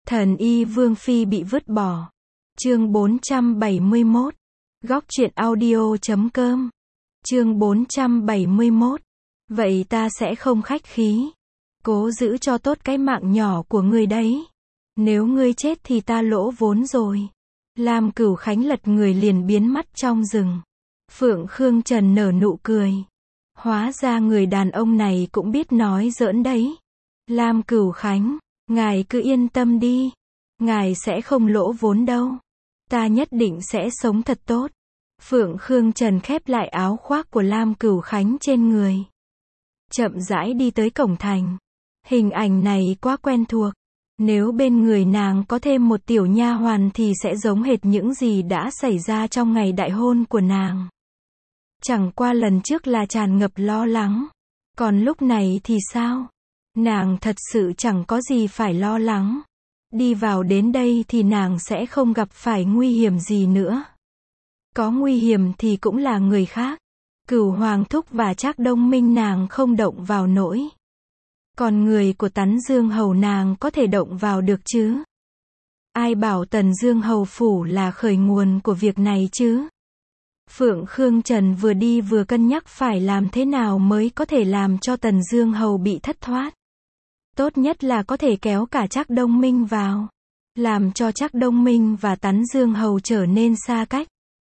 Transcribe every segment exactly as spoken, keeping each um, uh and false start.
Thần y Vương Phi bị vứt bỏ. Chương bốn trăm bảy mươi mốt. Góc truyện audio chấm com. Chương bốn trăm bảy mươi mốt. Vậy ta sẽ không khách khí. Cố giữ cho tốt cái mạng nhỏ của ngươi đấy. Nếu ngươi chết thì ta lỗ vốn rồi. Lam Cửu Khánh lật người liền biến mất trong rừng. Phượng Khương Trần nở nụ cười. Hóa ra người đàn ông này cũng biết nói giỡn đấy. Lam Cửu Khánh, ngài cứ yên tâm đi. Ngài sẽ không lỗ vốn đâu. Ta nhất định sẽ sống thật tốt. Phượng Khương Trần khép lại áo khoác của Lam Cửu Khánh trên người. Chậm rãi đi tới cổng thành. Hình ảnh này quá quen thuộc. Nếu bên người nàng có thêm một tiểu nha hoàn thì sẽ giống hệt những gì đã xảy ra trong ngày đại hôn của nàng. Chẳng qua lần trước là tràn ngập lo lắng. Còn lúc này thì sao? Nàng thật sự chẳng có gì phải lo lắng. Đi vào đến đây thì nàng sẽ không gặp phải nguy hiểm gì nữa. Có nguy hiểm thì cũng là người khác. Cửu Hoàng Thúc và Trác Đông Minh nàng không động vào nổi. Còn người của Tấn Dương Hầu nàng có thể động vào được chứ? Ai bảo Tần Dương Hầu phủ là khởi nguồn của việc này chứ? Phượng Khương Trần vừa đi vừa cân nhắc phải làm thế nào mới có thể làm cho Tần Dương Hầu bị thất thoát. Tốt nhất là có thể kéo cả Trác Đông Minh vào. Làm cho Trác Đông Minh và Tấn Dương Hầu trở nên xa cách.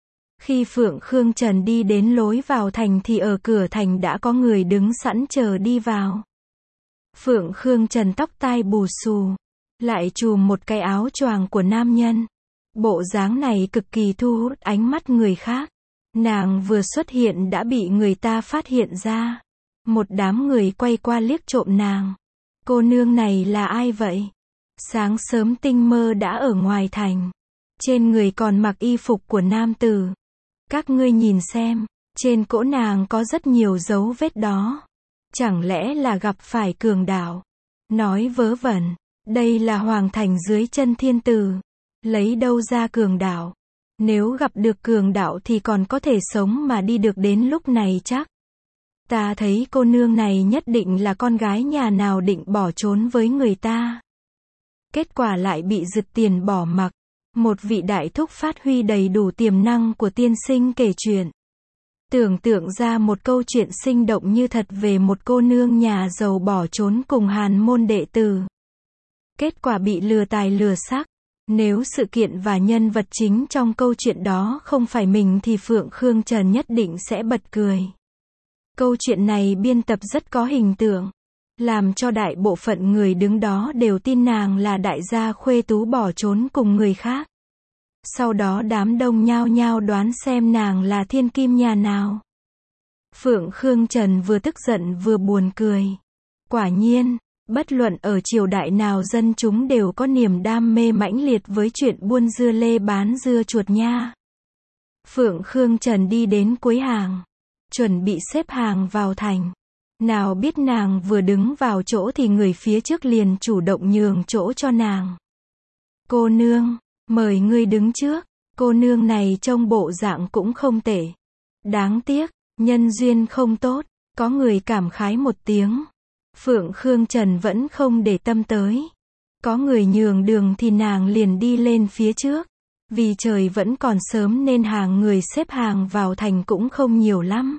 Khi Phượng Khương Trần đi đến lối vào thành thì ở cửa thành đã có người đứng sẵn chờ đi vào. Phượng Khương Trần tóc tai bù xù, lại trùm một cái áo choàng của nam nhân. Bộ dáng này cực kỳ thu hút ánh mắt người khác. Nàng vừa xuất hiện đã bị người ta phát hiện ra. Một đám người quay qua liếc trộm nàng. Cô nương này là ai vậy? Sáng sớm tinh mơ đã ở ngoài thành. Trên người còn mặc y phục của nam tử. Các ngươi nhìn xem, trên cỗ nàng có rất nhiều dấu vết đó. Chẳng lẽ là gặp phải cường đạo? Nói vớ vẩn, đây là hoàng thành dưới chân thiên tử. Lấy đâu ra cường đạo? Nếu gặp được cường đạo thì còn có thể sống mà đi được đến lúc này chắc. Ta thấy cô nương này nhất định là con gái nhà nào định bỏ trốn với người ta. Kết quả lại bị giật tiền bỏ mặc. Một vị đại thúc phát huy đầy đủ tiềm năng của tiên sinh kể chuyện. Tưởng tượng ra một câu chuyện sinh động như thật về một cô nương nhà giàu bỏ trốn cùng hàn môn đệ tử. Kết quả bị lừa tài lừa sắc. Nếu sự kiện và nhân vật chính trong câu chuyện đó không phải mình thì Phượng Khương Trần nhất định sẽ bật cười. Câu chuyện này biên tập rất có hình tượng. Làm cho đại bộ phận người đứng đó đều tin nàng là đại gia khuê tú bỏ trốn cùng người khác. Sau đó đám đông nhao nhao đoán xem nàng là thiên kim nhà nào. Phượng Khương Trần vừa tức giận vừa buồn cười. Quả nhiên, bất luận ở triều đại nào dân chúng đều có niềm đam mê mãnh liệt với chuyện buôn dưa lê bán dưa chuột nha. Phượng Khương Trần đi đến cuối hàng. Chuẩn bị xếp hàng vào thành. Nào biết nàng vừa đứng vào chỗ thì người phía trước liền chủ động nhường chỗ cho nàng. Cô nương, mời ngươi đứng trước. Cô nương này trông bộ dạng cũng không tệ. Đáng tiếc, nhân duyên không tốt. Có người cảm khái một tiếng. Phượng Khương Trần vẫn không để tâm tới. Có người nhường đường thì nàng liền đi lên phía trước. Vì trời vẫn còn sớm nên hàng người xếp hàng vào thành cũng không nhiều lắm.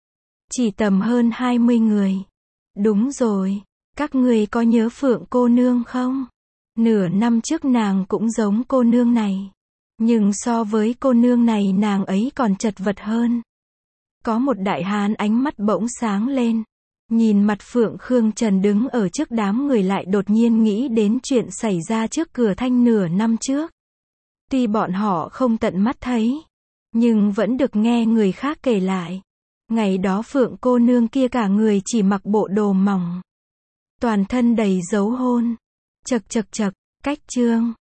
Chỉ tầm hơn hai mươi người. Đúng rồi, các người có nhớ Phượng cô nương không? Nửa năm trước nàng cũng giống cô nương này. Nhưng so với cô nương này nàng ấy còn chật vật hơn. Có một đại hán ánh mắt bỗng sáng lên. Nhìn mặt Phượng Khương Trần đứng ở trước đám người lại đột nhiên nghĩ đến chuyện xảy ra trước cửa thanh nửa năm trước. Tuy bọn họ không tận mắt thấy, nhưng vẫn được nghe người khác kể lại. Ngày đó Phượng cô nương kia cả người chỉ mặc bộ đồ mỏng. Toàn thân đầy dấu hôn. Chật chật chật, cách chương.